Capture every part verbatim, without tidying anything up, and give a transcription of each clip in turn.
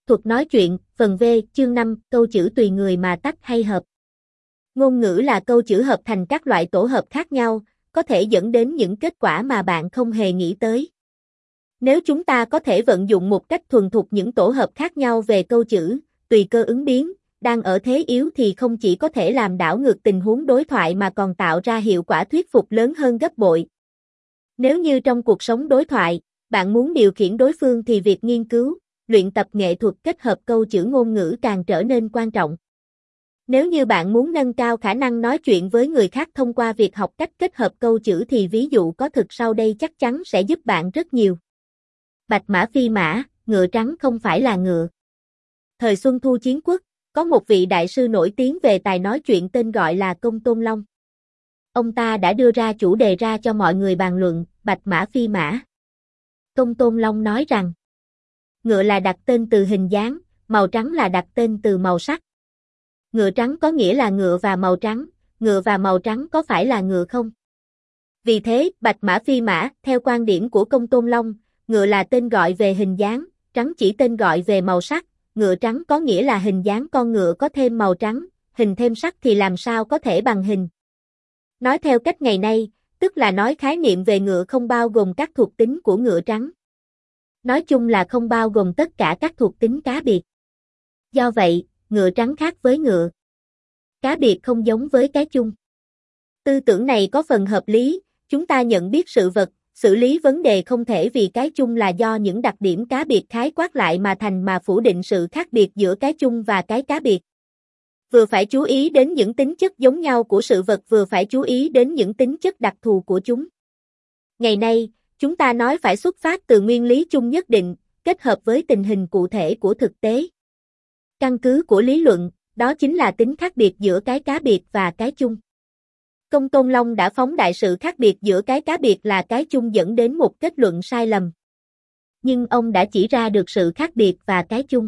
Thuật nói chuyện, phần V, chương năm, câu chữ tùy người mà tách hay hợp. Ngôn ngữ là câu chữ hợp thành các loại tổ hợp khác nhau, có thể dẫn đến những kết quả mà bạn không hề nghĩ tới. Nếu chúng ta có thể vận dụng một cách thuần thục những tổ hợp khác nhau về câu chữ, tùy cơ ứng biến, đang ở thế yếu thì không chỉ có thể làm đảo ngược tình huống đối thoại mà còn tạo ra hiệu quả thuyết phục lớn hơn gấp bội. Nếu như trong cuộc sống đối thoại, bạn muốn điều khiển đối phương thì việc nghiên cứu, luyện tập nghệ thuật kết hợp câu chữ ngôn ngữ càng trở nên quan trọng. Nếu như bạn muốn nâng cao khả năng nói chuyện với người khác thông qua việc học cách kết hợp câu chữ thì ví dụ có thực sau đây chắc chắn sẽ giúp bạn rất nhiều. Bạch mã phi mã, ngựa trắng không phải là ngựa. Thời Xuân Thu Chiến Quốc, có một vị đại sư nổi tiếng về tài nói chuyện tên gọi là Công Tôn Long. Ông ta đã đưa ra chủ đề ra cho mọi người bàn luận, bạch mã phi mã. Công Tôn Long nói rằng, ngựa là đặt tên từ hình dáng, màu trắng là đặt tên từ màu sắc. Ngựa trắng có nghĩa là ngựa và màu trắng, ngựa và màu trắng có phải là ngựa không? Vì thế, bạch mã phi mã, theo quan điểm của Công Tôn Long, ngựa là tên gọi về hình dáng, trắng chỉ tên gọi về màu sắc, ngựa trắng có nghĩa là hình dáng con ngựa có thêm màu trắng, hình thêm sắc thì làm sao có thể bằng hình. Nói theo cách ngày nay, tức là nói khái niệm về ngựa không bao gồm các thuộc tính của ngựa trắng. Nói chung là không bao gồm tất cả các thuộc tính cá biệt. Do vậy, ngựa trắng khác với ngựa cá biệt không giống với cái chung. Tư tưởng này có phần hợp lý, chúng ta nhận biết sự vật, xử lý vấn đề không thể vì cái chung là do những đặc điểm cá biệt khái quát lại mà thành mà phủ định sự khác biệt giữa cái chung và cái cá biệt. Vừa phải chú ý đến những tính chất giống nhau của sự vật vừa phải chú ý đến những tính chất đặc thù của chúng. Ngày nay, chúng ta nói phải xuất phát từ nguyên lý chung nhất định, kết hợp với tình hình cụ thể của thực tế. Căn cứ của lý luận, đó chính là tính khác biệt giữa cái cá biệt và cái chung. Công Tôn Long đã phóng đại sự khác biệt giữa cái cá biệt là cái chung dẫn đến một kết luận sai lầm. Nhưng ông đã chỉ ra được sự khác biệt và cái chung.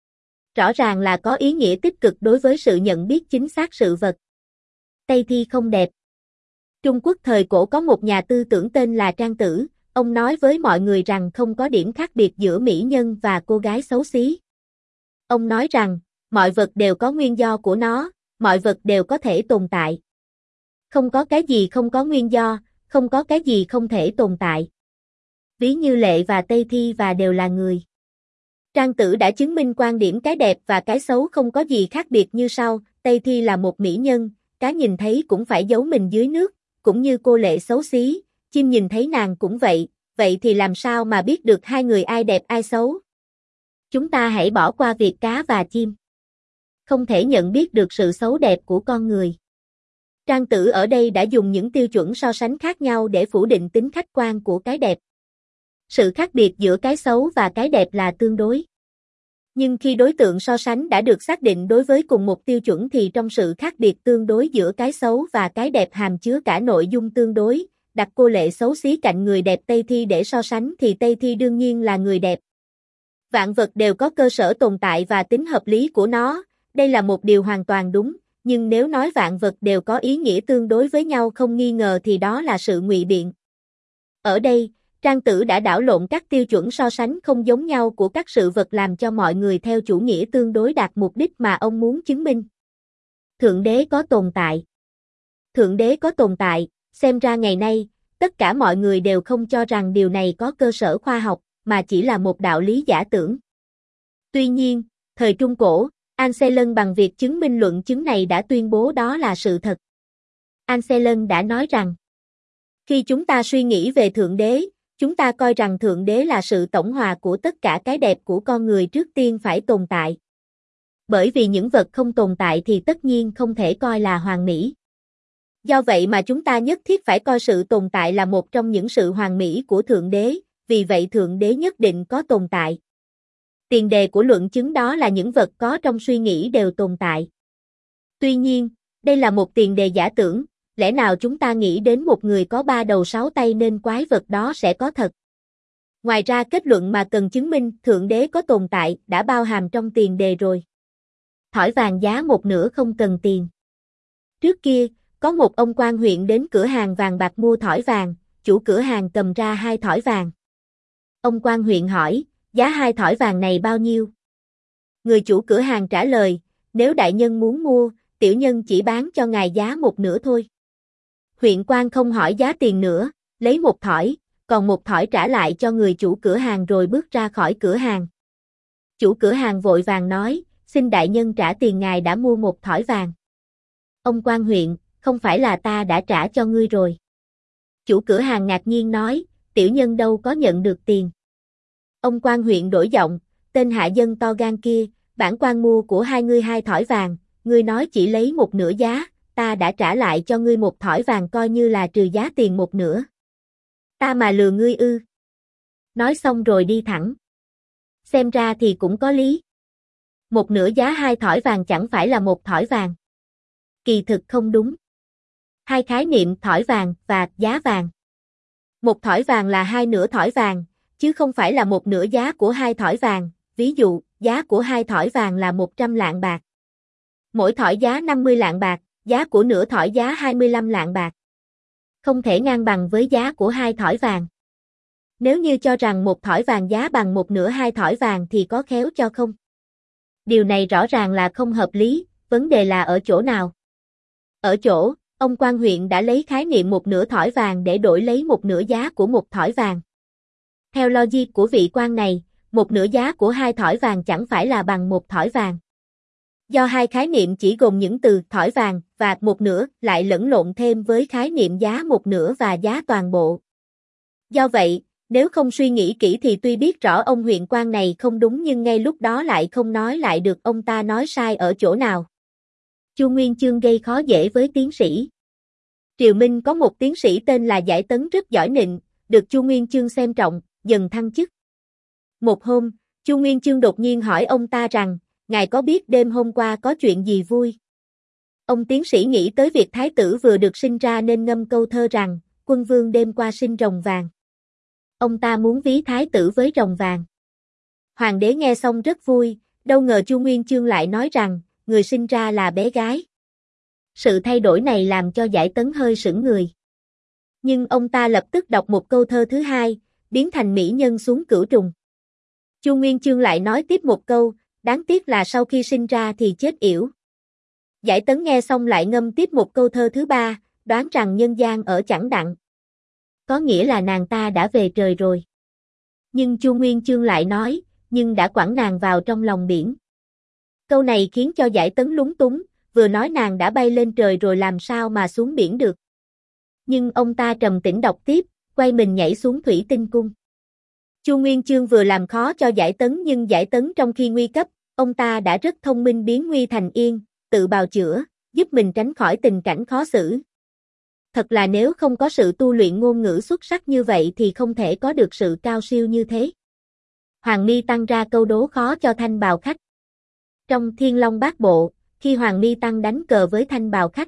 Rõ ràng là có ý nghĩa tích cực đối với sự nhận biết chính xác sự vật. Tây thi không đẹp. Trung Quốc thời cổ có một nhà tư tưởng tên là Trang Tử, ông nói với mọi người rằng không có điểm khác biệt giữa mỹ nhân và cô gái xấu xí. Ông nói rằng, mọi vật đều có nguyên do của nó, mọi vật đều có thể tồn tại. Không có cái gì không có nguyên do, không có cái gì không thể tồn tại. Ví như Lệ và Tây Thi và đều là người. Trang Tử đã chứng minh quan điểm cái đẹp và cái xấu không có gì khác biệt như sau, Tây Thi là một mỹ nhân, cá nhìn thấy cũng phải giấu mình dưới nước, cũng như cô Lệ xấu xí, chim nhìn thấy nàng cũng vậy, vậy thì làm sao mà biết được hai người ai đẹp ai xấu? Chúng ta hãy bỏ qua việc cá và chim. Không thể nhận biết được sự xấu đẹp của con người. Trang Tử ở đây đã dùng những tiêu chuẩn so sánh khác nhau để phủ định tính khách quan của cái đẹp. Sự khác biệt giữa cái xấu và cái đẹp là tương đối. Nhưng khi đối tượng so sánh đã được xác định đối với cùng một tiêu chuẩn thì trong sự khác biệt tương đối giữa cái xấu và cái đẹp hàm chứa cả nội dung tương đối, đặt cô Lệ xấu xí cạnh người đẹp Tây Thi để so sánh thì Tây Thi đương nhiên là người đẹp. Vạn vật đều có cơ sở tồn tại và tính hợp lý của nó, đây là một điều hoàn toàn đúng, nhưng nếu nói vạn vật đều có ý nghĩa tương đối với nhau không nghi ngờ thì đó là sự ngụy biện. Ở đây, Trang Tử đã đảo lộn các tiêu chuẩn so sánh không giống nhau của các sự vật làm cho mọi người theo chủ nghĩa tương đối đạt mục đích mà ông muốn chứng minh. Thượng đế có tồn tại. Thượng đế có tồn tại, xem ra ngày nay, tất cả mọi người đều không cho rằng điều này có cơ sở khoa học, mà chỉ là một đạo lý giả tưởng. Tuy nhiên, thời Trung Cổ, Anselm bằng việc chứng minh luận chứng này đã tuyên bố đó là sự thật. Anselm đã nói rằng, khi chúng ta suy nghĩ về Thượng Đế, chúng ta coi rằng Thượng Đế là sự tổng hòa của tất cả cái đẹp của con người trước tiên phải tồn tại. Bởi vì những vật không tồn tại thì tất nhiên không thể coi là hoàn mỹ. Do vậy mà chúng ta nhất thiết phải coi sự tồn tại là một trong những sự hoàn mỹ của Thượng Đế, vì vậy Thượng Đế nhất định có tồn tại. Tiền đề của luận chứng đó là những vật có trong suy nghĩ đều tồn tại. Tuy nhiên, đây là một tiền đề giả tưởng, lẽ nào chúng ta nghĩ đến một người có ba đầu sáu tay nên quái vật đó sẽ có thật? Ngoài ra kết luận mà cần chứng minh Thượng Đế có tồn tại đã bao hàm trong tiền đề rồi. Thỏi vàng giá một nửa không cần tiền. Trước kia, có một ông quan huyện đến cửa hàng vàng bạc mua thỏi vàng, chủ cửa hàng cầm ra hai thỏi vàng. Ông quan huyện hỏi, giá hai thỏi vàng này bao nhiêu? Người chủ cửa hàng trả lời, nếu đại nhân muốn mua, tiểu nhân chỉ bán cho ngài giá một nửa thôi. Huyện quan không hỏi giá tiền nữa, lấy một thỏi, còn một thỏi trả lại cho người chủ cửa hàng rồi bước ra khỏi cửa hàng. Chủ cửa hàng vội vàng nói, xin đại nhân trả tiền ngài đã mua một thỏi vàng. Ông quan huyện, không phải là ta đã trả cho ngươi rồi. Chủ cửa hàng ngạc nhiên nói, tiểu nhân đâu có nhận được tiền. Ông quan huyện đổi giọng, tên hạ dân to gan kia, bản quan mua của hai ngươi hai thỏi vàng, ngươi nói chỉ lấy một nửa giá, ta đã trả lại cho ngươi một thỏi vàng coi như là trừ giá tiền một nửa. Ta mà lừa ngươi ư? Nói xong rồi đi thẳng. Xem ra thì cũng có lý. Một nửa giá hai thỏi vàng chẳng phải là một thỏi vàng. Kỳ thực không đúng. Hai khái niệm thỏi vàng và giá vàng. Một thỏi vàng là hai nửa thỏi vàng, chứ không phải là một nửa giá của hai thỏi vàng. Ví dụ, giá của hai thỏi vàng là một trăm lạng bạc. Mỗi thỏi giá năm mươi lạng bạc, giá của nửa thỏi giá hai mươi lăm lạng bạc. Không thể ngang bằng với giá của hai thỏi vàng. Nếu như cho rằng một thỏi vàng giá bằng một nửa hai thỏi vàng thì có khéo cho không? Điều này rõ ràng là không hợp lý, vấn đề là ở chỗ nào? Ở chỗ, ông quan huyện đã lấy khái niệm một nửa thỏi vàng để đổi lấy một nửa giá của một thỏi vàng. Theo logic của vị quan này, một nửa giá của hai thỏi vàng chẳng phải là bằng một thỏi vàng. Do hai khái niệm chỉ gồm những từ thỏi vàng và một nửa lại lẫn lộn thêm với khái niệm giá một nửa và giá toàn bộ. Do vậy, nếu không suy nghĩ kỹ thì tuy biết rõ ông huyện quan này không đúng nhưng ngay lúc đó lại không nói lại được ông ta nói sai ở chỗ nào. Chu Nguyên Chương gây khó dễ với tiến sĩ. Triều Minh có một tiến sĩ tên là Giải Tấn rất giỏi nịnh, được Chu Nguyên Chương xem trọng, dần thăng chức. Một hôm, Chu Nguyên Chương đột nhiên hỏi ông ta rằng, ngài có biết đêm hôm qua có chuyện gì vui? Ông tiến sĩ nghĩ tới việc thái tử vừa được sinh ra nên ngâm câu thơ rằng, quân vương đêm qua sinh rồng vàng. Ông ta muốn ví thái tử với rồng vàng. Hoàng đế nghe xong rất vui, đâu ngờ Chu Nguyên Chương lại nói rằng, người sinh ra là bé gái. Sự thay đổi này làm cho Giải Tấn hơi sững người. Nhưng ông ta lập tức đọc một câu thơ thứ hai, biến thành mỹ nhân xuống cửu trùng. Chu Nguyên Chương lại nói tiếp một câu, đáng tiếc là sau khi sinh ra thì chết yểu. Giải Tấn nghe xong lại ngâm tiếp một câu thơ thứ ba, đoán rằng nhân gian ở chẳng đặng. Có nghĩa là nàng ta đã về trời rồi. Nhưng Chu Nguyên Chương lại nói, nhưng đã quẳng nàng vào trong lòng biển. Câu này khiến cho Giải Tấn lúng túng, vừa nói nàng đã bay lên trời rồi làm sao mà xuống biển được. Nhưng ông ta trầm tĩnh đọc tiếp, quay mình nhảy xuống thủy tinh cung. Chu Nguyên Chương vừa làm khó cho Giải Tấn nhưng Giải Tấn trong khi nguy cấp, ông ta đã rất thông minh biến nguy thành yên, tự bào chữa, giúp mình tránh khỏi tình cảnh khó xử. Thật là nếu không có sự tu luyện ngôn ngữ xuất sắc như vậy thì không thể có được sự cao siêu như thế. Hoàng Mi Tăng ra câu đố khó cho Thanh Bào Khách. Trong Thiên Long Bát Bộ, khi Hoàng Mi Tăng đánh cờ với Thanh Bào Khách,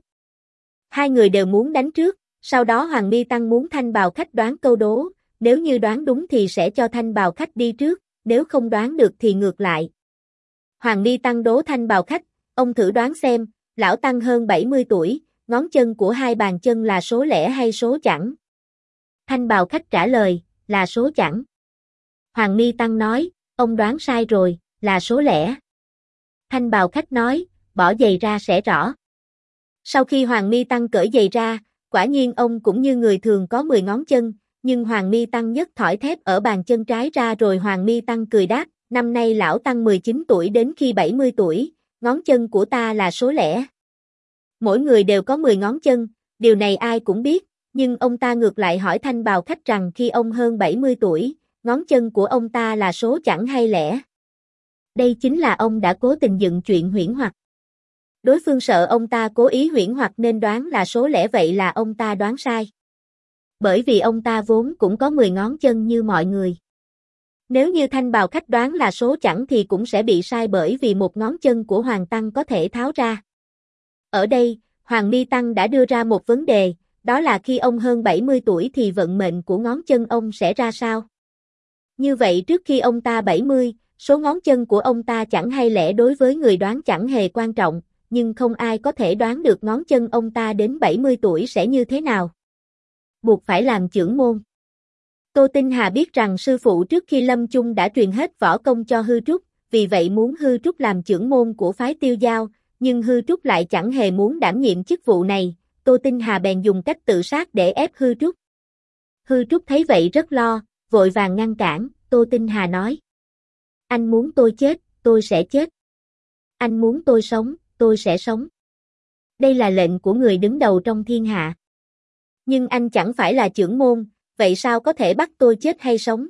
hai người đều muốn đánh trước, sau đó Hoàng Mi Tăng muốn Thanh Bào Khách đoán câu đố, nếu như đoán đúng thì sẽ cho Thanh Bào Khách đi trước, nếu không đoán được thì ngược lại. Hoàng Mi Tăng đố Thanh Bào Khách, ông thử đoán xem, lão Tăng hơn bảy mươi tuổi, ngón chân của hai bàn chân là số lẻ hay số chẵn? Thanh Bào Khách trả lời, là số chẵn. Hoàng Mi Tăng nói, ông đoán sai rồi, là số lẻ. Thanh Bào Khách nói, bỏ giày ra sẽ rõ. Sau khi Hoàng Mi Tăng cởi giày ra, quả nhiên ông cũng như người thường có mười ngón chân, nhưng Hoàng Mi Tăng nhấc thỏi thép ở bàn chân trái ra rồi Hoàng Mi Tăng cười đáp, năm nay lão Tăng mười chín tuổi đến khi bảy mươi tuổi, ngón chân của ta là số lẻ. Mỗi người đều có mười ngón chân, điều này ai cũng biết, nhưng ông ta ngược lại hỏi Thanh Bào Khách rằng khi ông hơn bảy mươi tuổi, ngón chân của ông ta là số chẵn hay lẻ. Đây chính là ông đã cố tình dựng chuyện huyễn hoặc. Đối phương sợ ông ta cố ý huyễn hoặc nên đoán là số lẻ vậy là ông ta đoán sai. Bởi vì ông ta vốn cũng có mười ngón chân như mọi người. Nếu như Thanh Bào Khách đoán là số chẵn thì cũng sẽ bị sai bởi vì một ngón chân của Hoàng Tăng có thể tháo ra. Ở đây, Hoàng Mi Tăng đã đưa ra một vấn đề, đó là khi ông hơn bảy mươi tuổi thì vận mệnh của ngón chân ông sẽ ra sao? Như vậy trước khi ông ta bảy mươi, số ngón chân của ông ta chẵn hay lẻ đối với người đoán chẳng hề quan trọng, nhưng không ai có thể đoán được ngón chân ông ta đến bảy mươi tuổi sẽ như thế nào. Buộc phải làm chưởng môn. Tô Tinh Hà biết rằng sư phụ trước khi lâm chung đã truyền hết võ công cho Hư Trúc, vì vậy muốn Hư Trúc làm trưởng môn của phái Tiêu Giao, nhưng Hư Trúc lại chẳng hề muốn đảm nhiệm chức vụ này, Tô Tinh Hà bèn dùng cách tự sát để ép Hư Trúc. Hư Trúc thấy vậy rất lo, vội vàng ngăn cản, Tô Tinh Hà nói. Anh muốn tôi chết, tôi sẽ chết. Anh muốn tôi sống, tôi sẽ sống. Đây là lệnh của người đứng đầu trong thiên hạ. Nhưng anh chẳng phải là trưởng môn, vậy sao có thể bắt tôi chết hay sống?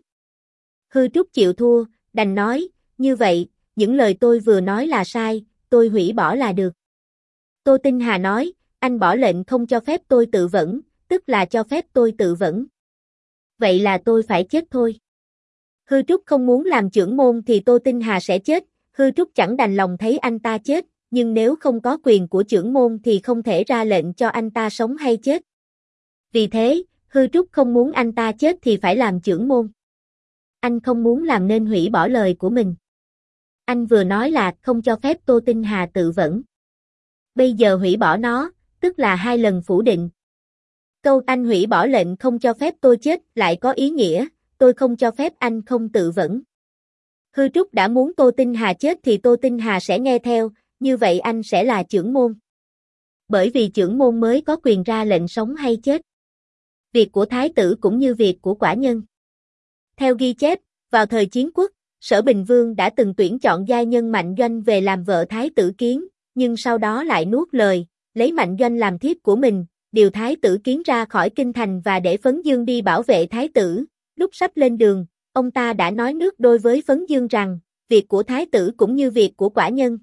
Hư Trúc chịu thua, đành nói, như vậy, những lời tôi vừa nói là sai, tôi hủy bỏ là được. Tô Tinh Hà nói, anh bỏ lệnh không cho phép tôi tự vẫn, tức là cho phép tôi tự vẫn. Vậy là tôi phải chết thôi. Hư Trúc không muốn làm trưởng môn thì Tô Tinh Hà sẽ chết, Hư Trúc chẳng đành lòng thấy anh ta chết, nhưng nếu không có quyền của trưởng môn thì không thể ra lệnh cho anh ta sống hay chết. Vì thế, Hư Trúc không muốn anh ta chết thì phải làm trưởng môn. Anh không muốn làm nên hủy bỏ lời của mình. Anh vừa nói là không cho phép Tô Tinh Hà tự vẫn. Bây giờ hủy bỏ nó, tức là hai lần phủ định. Câu anh hủy bỏ lệnh không cho phép tôi chết lại có ý nghĩa, tôi không cho phép anh không tự vẫn. Hư Trúc đã muốn Tô Tinh Hà chết thì Tô Tinh Hà sẽ nghe theo, như vậy anh sẽ là trưởng môn. Bởi vì trưởng môn mới có quyền ra lệnh sống hay chết. Việc của thái tử cũng như việc của quả nhân. Theo ghi chép, vào thời Chiến Quốc, Sở Bình Vương đã từng tuyển chọn giai nhân Mạnh Doanh về làm vợ thái tử Kiến, nhưng sau đó lại nuốt lời, lấy Mạnh Doanh làm thiếp của mình, điều thái tử Kiến ra khỏi kinh thành và để Phấn Dương đi bảo vệ thái tử. Lúc sắp lên đường, ông ta đã nói nước đôi với Phấn Dương rằng, việc của thái tử cũng như việc của quả nhân.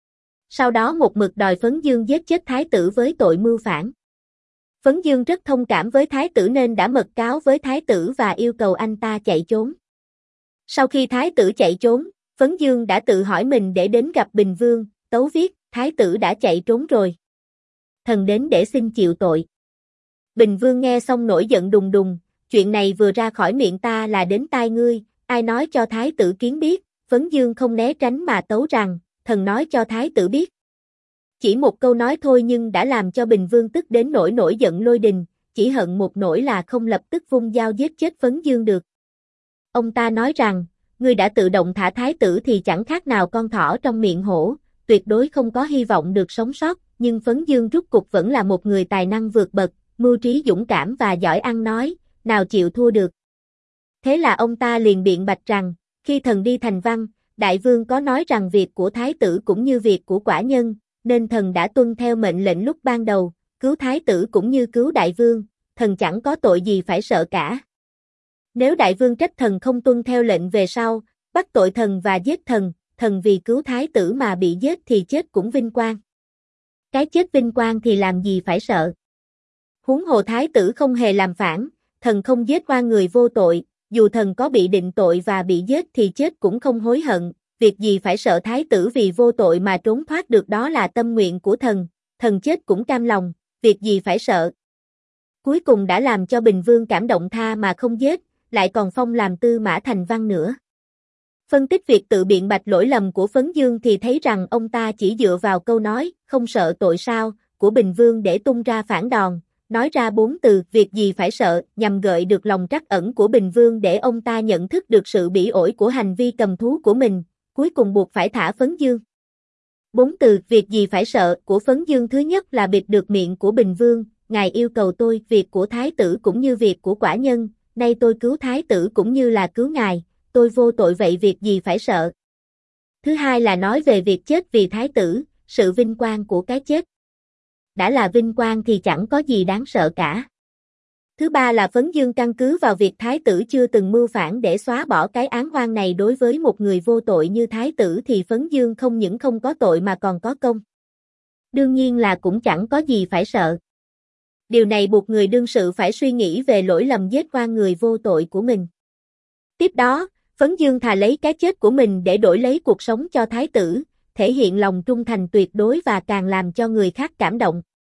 Sau đó một mực đòi Phấn Dương giết chết thái tử với tội mưu phản. Phấn Dương rất thông cảm với thái tử nên đã mật cáo với thái tử và yêu cầu anh ta chạy trốn. Sau khi thái tử chạy trốn, Phấn Dương đã tự hỏi mình để đến gặp Bình Vương, tấu viết, thái tử đã chạy trốn rồi. Thần đến để xin chịu tội. Bình Vương nghe xong nổi giận đùng đùng, chuyện này vừa ra khỏi miệng ta là đến tai ngươi, ai nói cho thái tử Kiến biết, Phấn Dương không né tránh mà tấu rằng, thần nói cho thái tử biết. Chỉ một câu nói thôi nhưng đã làm cho Bình Vương tức đến nỗi nổi giận lôi đình, chỉ hận một nỗi là không lập tức vung dao giết chết Phấn Dương được. Ông ta nói rằng, ngươi đã tự động thả thái tử thì chẳng khác nào con thỏ trong miệng hổ, tuyệt đối không có hy vọng được sống sót, nhưng Phấn Dương rút cục vẫn là một người tài năng vượt bậc, mưu trí dũng cảm và giỏi ăn nói, nào chịu thua được. Thế là ông ta liền biện bạch rằng, khi thần đi thành văn, đại vương có nói rằng việc của thái tử cũng như việc của quả nhân, nên thần đã tuân theo mệnh lệnh lúc ban đầu, cứu thái tử cũng như cứu đại vương, thần chẳng có tội gì phải sợ cả. Nếu đại vương trách thần không tuân theo lệnh về sau, bắt tội thần và giết thần, thần vì cứu thái tử mà bị giết thì chết cũng vinh quang. Cái chết vinh quang thì làm gì phải sợ. Huống hồ thái tử không hề làm phản, thần không giết oan người vô tội, dù thần có bị định tội và bị giết thì chết cũng không hối hận, việc gì phải sợ thái tử vì vô tội mà trốn thoát được đó là tâm nguyện của thần, thần chết cũng cam lòng, việc gì phải sợ. Cuối cùng đã làm cho Bình Vương cảm động tha mà không giết, lại còn phong làm tư mã thành văn nữa. Phân tích việc tự biện bạch lỗi lầm của Phấn Dương thì thấy rằng ông ta chỉ dựa vào câu nói, không sợ tội sao, của Bình Vương để tung ra phản đòn, nói ra bốn từ, việc gì phải sợ, nhằm gợi được lòng trắc ẩn của Bình Vương để ông ta nhận thức được sự bỉ ổi của hành vi cầm thú của mình, cuối cùng buộc phải thả Phấn Dương. Bốn từ, việc gì phải sợ, của Phấn Dương thứ nhất là bịt được miệng của Bình Vương, ngài yêu cầu tôi, việc của thái tử cũng như việc của quả nhân, nay tôi cứu thái tử cũng như là cứu ngài, tôi vô tội vậy việc gì phải sợ. Thứ hai là nói về việc chết vì thái tử, sự vinh quang của cái chết. Đã là vinh quang thì chẳng có gì đáng sợ cả. Thứ ba là Phấn Dương căn cứ vào việc thái tử chưa từng mưu phản để xóa bỏ cái án oan này đối với một người vô tội như thái tử thì Phấn Dương không những không có tội mà còn có công. Đương nhiên là cũng chẳng có gì phải sợ. Điều này buộc người đương sự phải suy nghĩ về lỗi lầm giết oan người vô tội của mình. Tiếp đó, Phấn Dương thà lấy cái chết của mình để đổi lấy cuộc sống cho thái tử, thể hiện lòng trung thành tuyệt đối và càng làm cho người khác cảm động.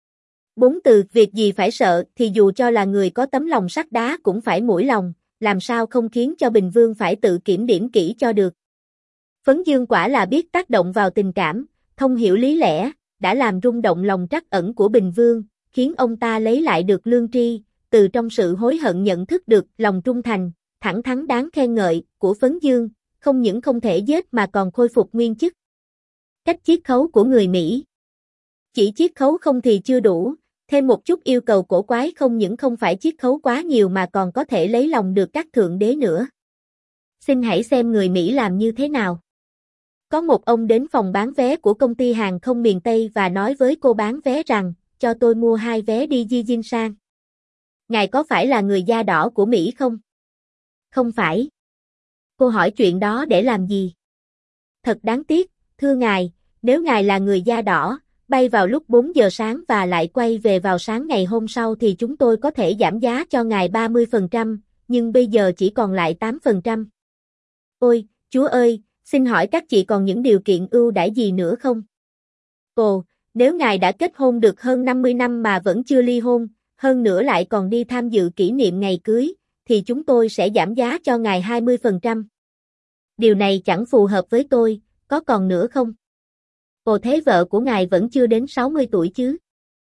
Bốn từ, việc gì phải sợ thì dù cho là người có tấm lòng sắt đá cũng phải mũi lòng, làm sao không khiến cho Bình Vương phải tự kiểm điểm kỹ cho được. Phấn Dương quả là biết tác động vào tình cảm, thông hiểu lý lẽ, đã làm rung động lòng trắc ẩn của Bình Vương, khiến ông ta lấy lại được lương tri, từ trong sự hối hận nhận thức được lòng trung thành, thẳng thắn đáng khen ngợi của Phấn Dương, không những không thể giết mà còn khôi phục nguyên chức. Cách chiết khấu của người Mỹ. Chỉ chiết khấu không thì chưa đủ, thêm một chút yêu cầu cổ quái không những không phải chiết khấu quá nhiều mà còn có thể lấy lòng được các thượng đế nữa. Xin hãy xem người Mỹ làm như thế nào. Có một ông đến phòng bán vé của công ty hàng không miền Tây và nói với cô bán vé rằng, cho tôi mua hai vé đi Di sang. Ngài có phải là người da đỏ của Mỹ không? Không phải. Cô hỏi chuyện đó để làm gì? Thật đáng tiếc, thưa ngài, nếu ngài là người da đỏ, bay vào lúc bốn giờ sáng và lại quay về vào sáng ngày hôm sau thì chúng tôi có thể giảm giá cho ngài ba mươi phần trăm, nhưng bây giờ chỉ còn lại tám phần trăm. Ôi, Chúa ơi, xin hỏi các chị còn những điều kiện ưu đãi gì nữa không? Ồ, nếu ngài đã kết hôn được hơn năm mươi năm mà vẫn chưa ly hôn, hơn nữa lại còn đi tham dự kỷ niệm ngày cưới, thì chúng tôi sẽ giảm giá cho ngài hai mươi phần trăm. Điều này chẳng phù hợp với tôi, có còn nữa không? Ồ thế vợ của ngài vẫn chưa đến sáu mươi tuổi chứ?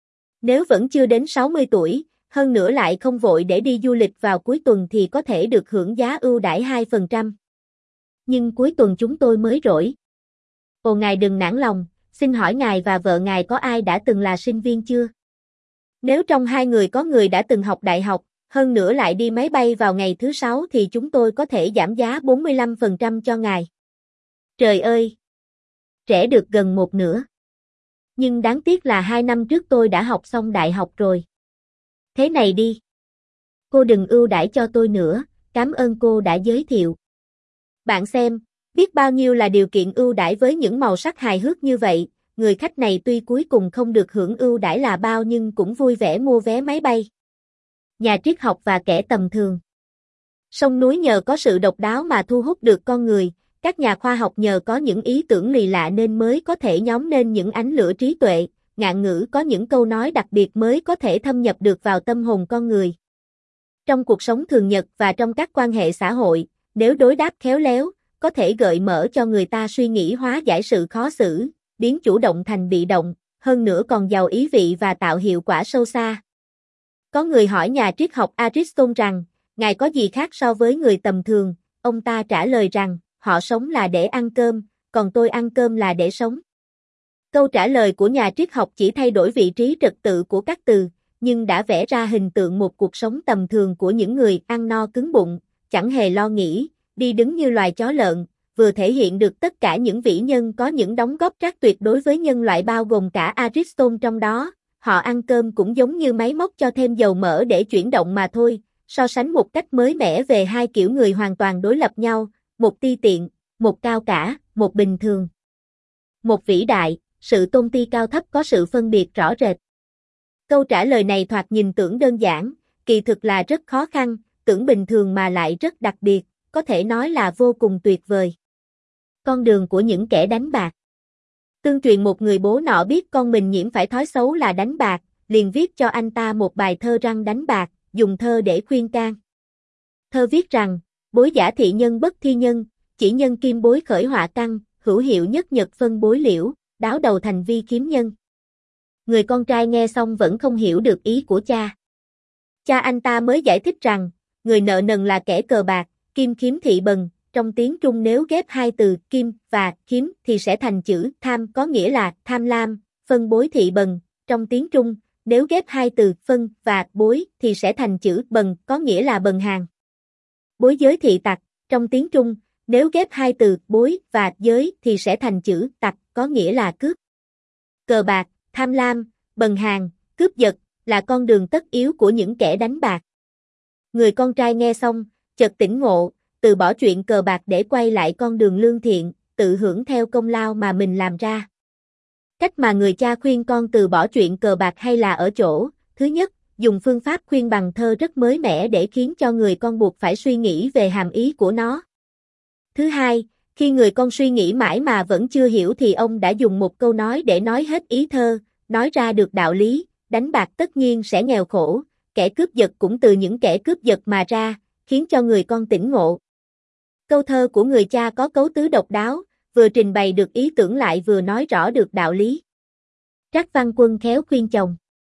Nếu vẫn chưa đến sáu mươi tuổi, hơn nữa lại không vội để đi du lịch vào cuối tuần thì có thể được hưởng giá ưu đãi hai phần trăm. Nhưng cuối tuần chúng tôi mới rỗi. Ồ ngài đừng nản lòng, xin hỏi ngài và vợ ngài có ai đã từng là sinh viên chưa? Nếu trong hai người có người đã từng học đại học, hơn nữa lại đi máy bay vào ngày thứ sáu thì chúng tôi có thể giảm giá bốn mươi lăm phần trăm cho ngài. Trời ơi! Rẻ được gần một nửa. Nhưng đáng tiếc là hai năm trước tôi đã học xong đại học rồi. Thế này đi. Cô đừng ưu đãi cho tôi nữa, cảm ơn cô đã giới thiệu. Bạn xem, biết bao nhiêu là điều kiện ưu đãi với những màu sắc hài hước như vậy, người khách này tuy cuối cùng không được hưởng ưu đãi là bao nhưng cũng vui vẻ mua vé máy bay. Nhà triết học và kẻ tầm thường. Sông núi nhờ có sự độc đáo mà thu hút được con người, các nhà khoa học nhờ có những ý tưởng lì lạ nên mới có thể nhóm nên những ánh lửa trí tuệ, ngạn ngữ có những câu nói đặc biệt mới có thể thâm nhập được vào tâm hồn con người. Trong cuộc sống thường nhật và trong các quan hệ xã hội, nếu đối đáp khéo léo, có thể gợi mở cho người ta suy nghĩ hóa giải sự khó xử, biến chủ động thành bị động, hơn nữa còn giàu ý vị và tạo hiệu quả sâu xa. Có người hỏi nhà triết học Aristotle rằng, ngài có gì khác so với người tầm thường, ông ta trả lời rằng, họ sống là để ăn cơm, còn tôi ăn cơm là để sống. Câu trả lời của nhà triết học chỉ thay đổi vị trí trật tự của các từ, nhưng đã vẽ ra hình tượng một cuộc sống tầm thường của những người ăn no cứng bụng, chẳng hề lo nghĩ, đi đứng như loài chó lợn, vừa thể hiện được tất cả những vĩ nhân có những đóng góp trác tuyệt đối với nhân loại bao gồm cả Aristotle trong đó. Họ ăn cơm cũng giống như máy móc cho thêm dầu mỡ để chuyển động mà thôi, so sánh một cách mới mẻ về hai kiểu người hoàn toàn đối lập nhau, một ti tiện, một cao cả, một bình thường. Một vĩ đại, sự tôn ti cao thấp có sự phân biệt rõ rệt. Câu trả lời này thoạt nhìn tưởng đơn giản, kỳ thực là rất khó khăn, tưởng bình thường mà lại rất đặc biệt, có thể nói là vô cùng tuyệt vời. Con đường của những kẻ đánh bạc. Tương truyền một người bố nọ biết con mình nhiễm phải thói xấu là đánh bạc, liền viết cho anh ta một bài thơ răng đánh bạc, dùng thơ để khuyên can. Thơ viết rằng, bối giả thị nhân bất thi nhân, chỉ nhân kim bối khởi họa căn, hữu hiệu nhất nhật phân bối liễu, đáo đầu thành vi kiếm nhân. Người con trai nghe xong vẫn không hiểu được ý của cha. Cha anh ta mới giải thích rằng, người nợ nần là kẻ cờ bạc, kim khiếm thị bần, trong tiếng Trung nếu ghép hai từ kim và khiếm thì sẽ thành chữ tham có nghĩa là tham lam, phân bối thị bần, trong tiếng Trung, nếu ghép hai từ phân và bối thì sẽ thành chữ bần có nghĩa là bần hàng. Bối giới thị tặc, trong tiếng Trung, nếu ghép hai từ bối và giới thì sẽ thành chữ tặc có nghĩa là cướp. Cờ bạc, tham lam, bần hàng, cướp giật là con đường tất yếu của những kẻ đánh bạc. Người con trai nghe xong, chợt tỉnh ngộ, từ bỏ chuyện cờ bạc để quay lại con đường lương thiện, tự hưởng theo công lao mà mình làm ra. Cách mà người cha khuyên con từ bỏ chuyện cờ bạc hay là ở chỗ, thứ nhất, dùng phương pháp khuyên bằng thơ rất mới mẻ để khiến cho người con buộc phải suy nghĩ về hàm ý của nó. Thứ hai, khi người con suy nghĩ mãi mà vẫn chưa hiểu thì ông đã dùng một câu nói để nói hết ý thơ, nói ra được đạo lý, đánh bạc tất nhiên sẽ nghèo khổ, kẻ cướp giật cũng từ những kẻ cướp giật mà ra, khiến cho người con tỉnh ngộ. Câu thơ của người cha có cấu tứ độc đáo, vừa trình bày được ý tưởng lại vừa nói rõ được đạo lý. Trác Văn Quân khéo khuyên chồng.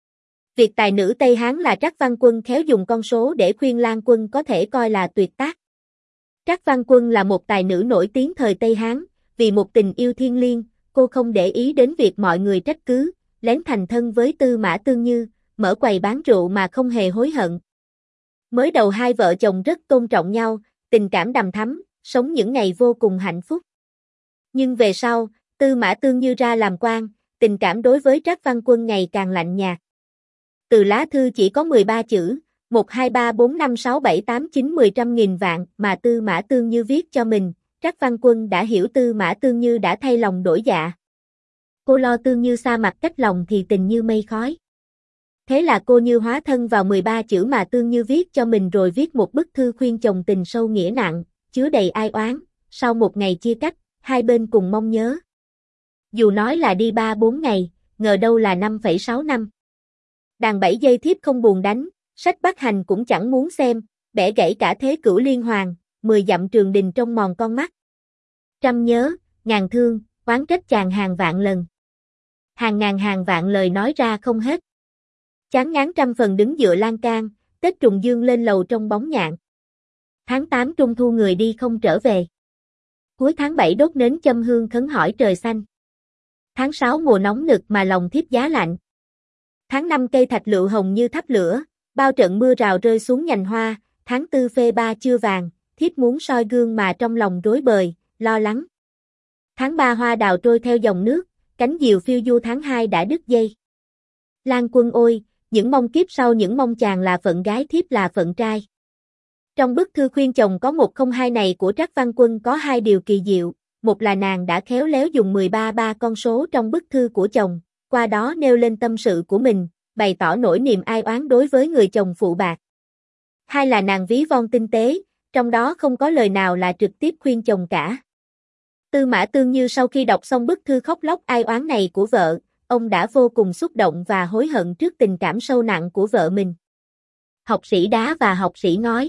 Việc tài nữ Tây Hán là Trác Văn Quân khéo dùng con số để khuyên Lan Quân có thể coi là tuyệt tác. Trác Văn Quân là một tài nữ nổi tiếng thời Tây Hán, vì một tình yêu thiêng liêng, cô không để ý đến việc mọi người trách cứ, lén thành thân với Tư Mã Tương Như, mở quầy bán rượu mà không hề hối hận. Mới đầu hai vợ chồng rất tôn trọng nhau, tình cảm đầm thắm, sống những ngày vô cùng hạnh phúc. Nhưng về sau, Tư Mã Tương Như ra làm quan, tình cảm đối với Trác Văn Quân ngày càng lạnh nhạt. Từ lá thư chỉ có mười ba chữ, một hai ba bốn năm sáu bảy tám chín mười trăm nghìn vạn mà Tư Mã Tương Như viết cho mình, Trác Văn Quân đã hiểu Tư Mã Tương Như đã thay lòng đổi dạ. Cô lo Tương Như xa mặt cách lòng thì tình như mây khói. Thế là cô như hóa thân vào mười ba chữ mà Tương Như viết cho mình rồi viết một bức thư khuyên chồng tình sâu nghĩa nặng, chứa đầy ai oán, sau một ngày chia cách, hai bên cùng mong nhớ. Dù nói là đi ba bốn ngày, ngờ đâu là năm phẩy sáu năm. Đàn bảy dây thiếp không buồn đánh, sách Bắc Hành cũng chẳng muốn xem, bẻ gãy cả thế cửu liên hoàng, mười dặm trường đình trong mòn con mắt. Trăm nhớ, ngàn thương, oán trách chàng hàng vạn lần. Hàng ngàn hàng vạn lời nói ra không hết. Chán ngán trăm phần đứng dựa lan can, Tết trùng dương lên lầu trong bóng nhạn. Tháng tám trung thu người đi không trở về. Cuối tháng bảy đốt nến châm hương khấn hỏi trời xanh. Tháng sáu mùa nóng nực mà lòng thiếp giá lạnh. Tháng năm cây thạch lựu hồng như thắp lửa, bao trận mưa rào rơi xuống nhành hoa, tháng tư phê ba chưa vàng, thiếp muốn soi gương mà trong lòng rối bời, lo lắng. Tháng ba hoa đào trôi theo dòng nước, cánh diều phiêu du tháng hai đã đứt dây. Lan Quân ôi, những mong kiếp sau những mong chàng là phận gái thiếp là phận trai. Trong bức thư khuyên chồng có một không hai này của Trác Văn Quân có hai điều kỳ diệu, một là nàng đã khéo léo dùng mười ba ba con số trong bức thư của chồng, qua đó nêu lên tâm sự của mình, bày tỏ nỗi niềm ai oán đối với người chồng phụ bạc. Hai là nàng ví von tinh tế, trong đó không có lời nào là trực tiếp khuyên chồng cả. Tư Mã Tương Như sau khi đọc xong bức thư khóc lóc ai oán này của vợ, ông đã vô cùng xúc động và hối hận trước tình cảm sâu nặng của vợ mình. Học sĩ đá và học sĩ ngói.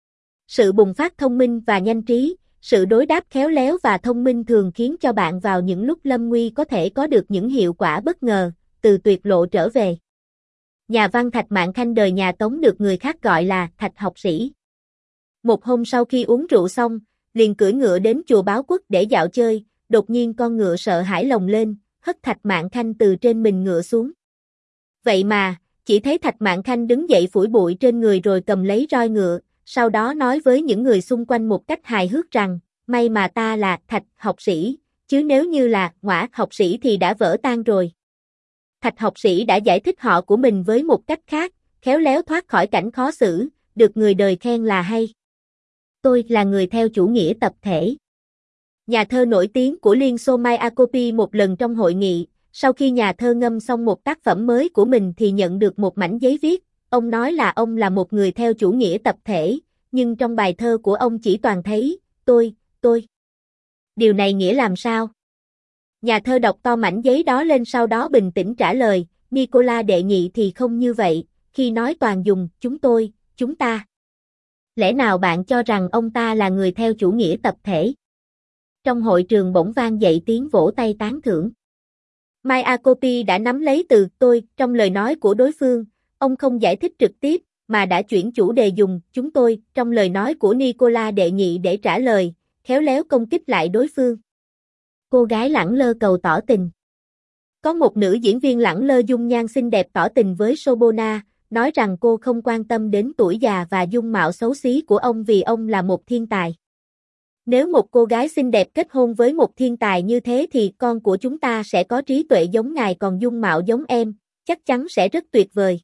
Sự bùng phát thông minh và nhanh trí, sự đối đáp khéo léo và thông minh thường khiến cho bạn vào những lúc lâm nguy có thể có được những hiệu quả bất ngờ, từ tuyệt lộ trở về. Nhà văn Thạch Mạn Khanh đời nhà Tống được người khác gọi là Thạch học sĩ. Một hôm sau khi uống rượu xong, liền cưỡi ngựa đến chùa Báo Quốc để dạo chơi, đột nhiên con ngựa sợ hãi lồng lên, hất Thạch Mạn Khanh từ trên mình ngựa xuống. Vậy mà, chỉ thấy Thạch Mạn Khanh đứng dậy phủi bụi trên người rồi cầm lấy roi ngựa, sau đó nói với những người xung quanh một cách hài hước rằng, may mà ta là Thạch học sĩ, chứ nếu như là Ngõa học sĩ thì đã vỡ tan rồi. Thạch học sĩ đã giải thích họ của mình với một cách khác, khéo léo thoát khỏi cảnh khó xử, được người đời khen là hay. Tôi là người theo chủ nghĩa tập thể. Nhà thơ nổi tiếng của Liên Xô Mai Acopi một lần trong hội nghị, sau khi nhà thơ ngâm xong một tác phẩm mới của mình thì nhận được một mảnh giấy viết, ông nói là ông là một người theo chủ nghĩa tập thể, nhưng trong bài thơ của ông chỉ toàn thấy, tôi, tôi. Điều này nghĩa làm sao? Nhà thơ đọc to mảnh giấy đó lên sau đó bình tĩnh trả lời, Nicola đệ nhị thì không như vậy, khi nói toàn dùng, chúng tôi, chúng ta. Lẽ nào bạn cho rằng ông ta là người theo chủ nghĩa tập thể? Trong hội trường bỗng vang dậy tiếng vỗ tay tán thưởng. Mai Acopi đã nắm lấy từ tôi trong lời nói của đối phương, ông không giải thích trực tiếp, mà đã chuyển chủ đề dùng chúng tôi trong lời nói của Nicola đệ nhị để trả lời, khéo léo công kích lại đối phương. Cô gái lẳng lơ cầu tỏ tình. Có một nữ diễn viên lẳng lơ dung nhan xinh đẹp tỏ tình với Sobona, nói rằng cô không quan tâm đến tuổi già và dung mạo xấu xí của ông vì ông là một thiên tài. Nếu một cô gái xinh đẹp kết hôn với một thiên tài như thế thì con của chúng ta sẽ có trí tuệ giống ngài còn dung mạo giống em, chắc chắn sẽ rất tuyệt vời.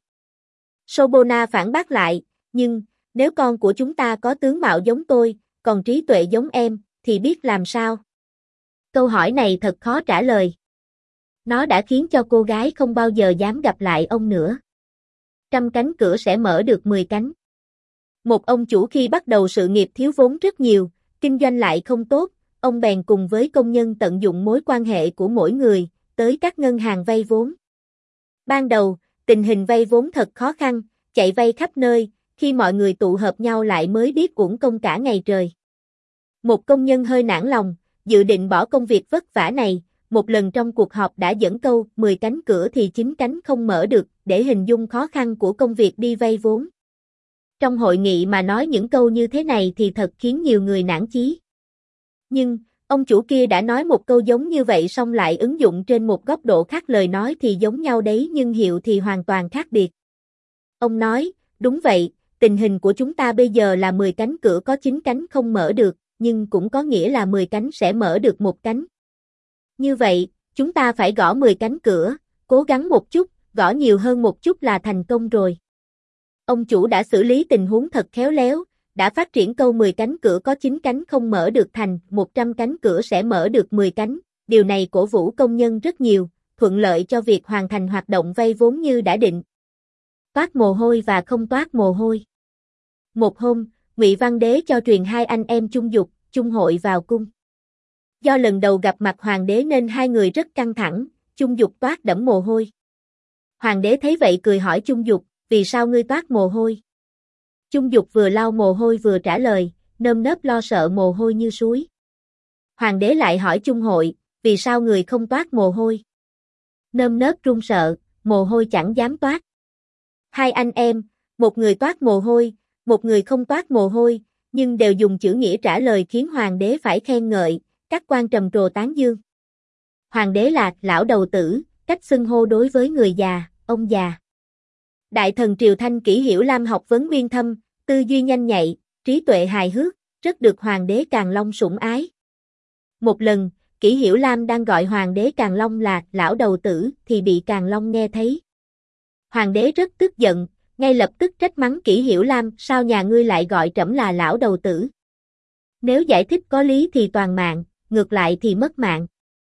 Sobona phản bác lại, nhưng, nếu con của chúng ta có tướng mạo giống tôi, còn trí tuệ giống em, thì biết làm sao? Câu hỏi này thật khó trả lời. Nó đã khiến cho cô gái không bao giờ dám gặp lại ông nữa. Trăm cánh cửa sẽ mở được mười cánh. Một ông chủ khi bắt đầu sự nghiệp thiếu vốn rất nhiều, kinh doanh lại không tốt, ông bèn cùng với công nhân tận dụng mối quan hệ của mỗi người, tới các ngân hàng vay vốn. Ban đầu, tình hình vay vốn thật khó khăn, chạy vay khắp nơi, khi mọi người tụ hợp nhau lại mới biết uổng công cả ngày trời. Một công nhân hơi nản lòng, dự định bỏ công việc vất vả này, một lần trong cuộc họp đã dẫn câu mười cánh cửa thì chín cánh không mở được, để hình dung khó khăn của công việc đi vay vốn. Trong hội nghị mà nói những câu như thế này thì thật khiến nhiều người nản chí. Nhưng, ông chủ kia đã nói một câu giống như vậy xong lại ứng dụng trên một góc độ khác, lời nói thì giống nhau đấy nhưng hiệu thì hoàn toàn khác biệt. Ông nói, đúng vậy, tình hình của chúng ta bây giờ là mười cánh cửa có chín cánh không mở được, nhưng cũng có nghĩa là mười cánh sẽ mở được một cánh. Như vậy, chúng ta phải gõ mười cánh cửa, cố gắng một chút, gõ nhiều hơn một chút là thành công rồi. Ông chủ đã xử lý tình huống thật khéo léo, đã phát triển câu mười cánh cửa có chín cánh không mở được thành một trăm cánh cửa sẽ mở được mười cánh, điều này cổ vũ công nhân rất nhiều, thuận lợi cho việc hoàn thành hoạt động vay vốn như đã định. Toát mồ hôi và không toát mồ hôi. Một hôm, Ngụy Văn Đế cho truyền hai anh em Chung Dục, Chung Hội vào cung. Do lần đầu gặp mặt hoàng đế nên hai người rất căng thẳng, Chung Dục toát đẫm mồ hôi. Hoàng đế thấy vậy cười hỏi Chung Dục, vì sao ngươi toát mồ hôi? Chung Dục vừa lau mồ hôi vừa trả lời, nơm nớp lo sợ mồ hôi như suối. Hoàng đế lại hỏi Chung Hội, vì sao người không toát mồ hôi? Nơm nớp run sợ, mồ hôi chẳng dám toát. Hai anh em, một người toát mồ hôi, một người không toát mồ hôi, nhưng đều dùng chữ nghĩa trả lời khiến hoàng đế phải khen ngợi, các quan trầm trồ tán dương. Hoàng đế là lão đầu tử, cách xưng hô đối với người già, ông già. Đại thần Triều Thanh Kỷ Hiểu Lam học vấn uyên thâm, tư duy nhanh nhạy, trí tuệ hài hước, rất được hoàng đế Càn Long sủng ái. Một lần, Kỷ Hiểu Lam đang gọi hoàng đế Càn Long là lão đầu tử thì bị Càn Long nghe thấy. Hoàng đế rất tức giận, ngay lập tức trách mắng Kỷ Hiểu Lam, sao nhà ngươi lại gọi trẫm là lão đầu tử? Nếu giải thích có lý thì toàn mạng, ngược lại thì mất mạng.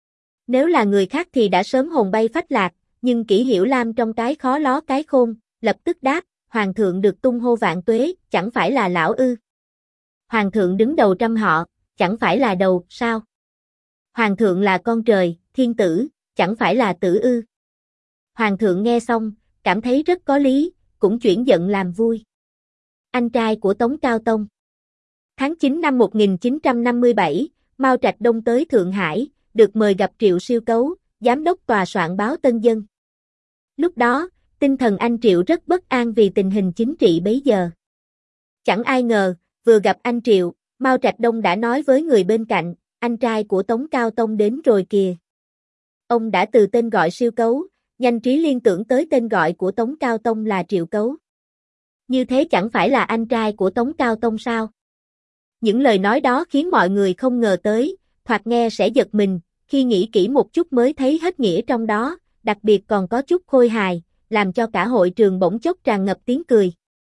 Nếu là người khác thì đã sớm hồn bay phách lạc, nhưng Kỷ Hiểu Lam trong cái khó ló cái khôn, lập tức đáp, hoàng thượng được tung hô vạn tuế, chẳng phải là lão ư? Hoàng thượng đứng đầu trăm họ, chẳng phải là đầu, sao? Hoàng thượng là con trời, thiên tử, chẳng phải là tử ư? Hoàng thượng nghe xong, cảm thấy rất có lý, cũng chuyển giận làm vui. Anh trai của Tống Cao Tông. Tháng chín năm một nghìn chín trăm năm mươi bảy, Mao Trạch Đông tới Thượng Hải, được mời gặp Triệu Siêu Cấu, giám đốc tòa soạn báo Tân Dân. Lúc đó, tinh thần anh Triệu rất bất an vì tình hình chính trị bấy giờ. Chẳng ai ngờ, vừa gặp anh Triệu, Mao Trạch Đông đã nói với người bên cạnh, anh trai của Tống Cao Tông đến rồi kìa. Ông đã từ tên gọi Siêu Cấu, nhanh trí liên tưởng tới tên gọi của Tống Cao Tông là Triệu Cấu. Như thế chẳng phải là anh trai của Tống Cao Tông sao? Những lời nói đó khiến mọi người không ngờ tới, thoạt nghe sẽ giật mình, khi nghĩ kỹ một chút mới thấy hết nghĩa trong đó, đặc biệt còn có chút khôi hài, làm cho cả hội trường bỗng chốc tràn ngập tiếng cười.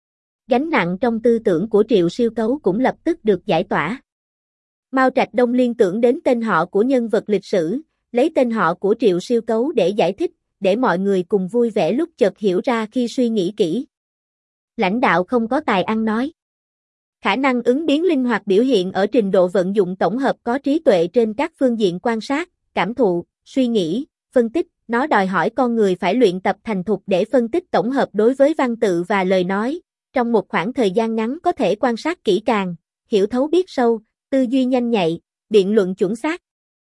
Gánh nặng trong tư tưởng của Triệu Siêu Cấu cũng lập tức được giải tỏa. Mao Trạch Đông liên tưởng đến tên họ của nhân vật lịch sử, lấy tên họ của Triệu Siêu Cấu để giải thích, để mọi người cùng vui vẻ lúc chợt hiểu ra khi suy nghĩ kỹ. Lãnh đạo không có tài ăn nói. Khả năng ứng biến linh hoạt biểu hiện ở trình độ vận dụng tổng hợp có trí tuệ trên các phương diện quan sát, cảm thụ, suy nghĩ, phân tích, nó đòi hỏi con người phải luyện tập thành thục để phân tích tổng hợp đối với văn tự và lời nói, trong một khoảng thời gian ngắn có thể quan sát kỹ càng, hiểu thấu biết sâu, tư duy nhanh nhạy, biện luận chuẩn xác.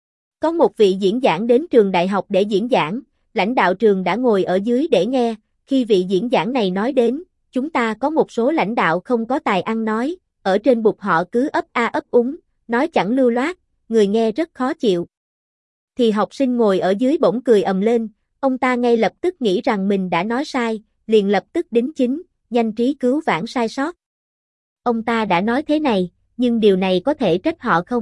Có một vị diễn giảng đến trường đại học để diễn giảng, lãnh đạo trường đã ngồi ở dưới để nghe, khi vị diễn giảng này nói đến, chúng ta có một số lãnh đạo không có tài ăn nói, ở trên bục họ cứ ấp a ấp úng, nói chẳng lưu loát, người nghe rất khó chịu. Thì học sinh ngồi ở dưới bỗng cười ầm lên, ông ta ngay lập tức nghĩ rằng mình đã nói sai, liền lập tức đính chính, nhanh trí cứu vãn sai sót. Ông ta đã nói thế này, nhưng điều này có thể trách họ không?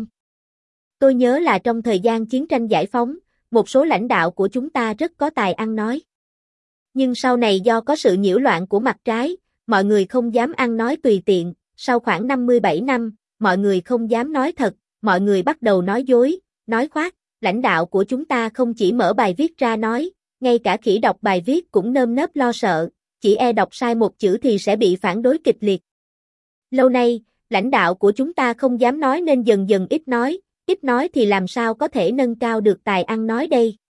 Tôi nhớ là trong thời gian chiến tranh giải phóng, một số lãnh đạo của chúng ta rất có tài ăn nói. Nhưng sau này do có sự nhiễu loạn của mặt trái, mọi người không dám ăn nói tùy tiện, sau khoảng năm mươi bảy năm, mọi người không dám nói thật, mọi người bắt đầu nói dối, nói khoác, lãnh đạo của chúng ta không chỉ mở bài viết ra nói, ngay cả khi đọc bài viết cũng nơm nớp lo sợ, chỉ e đọc sai một chữ thì sẽ bị phản đối kịch liệt. Lâu nay, lãnh đạo của chúng ta không dám nói nên dần dần ít nói, ít nói thì làm sao có thể nâng cao được tài ăn nói đây.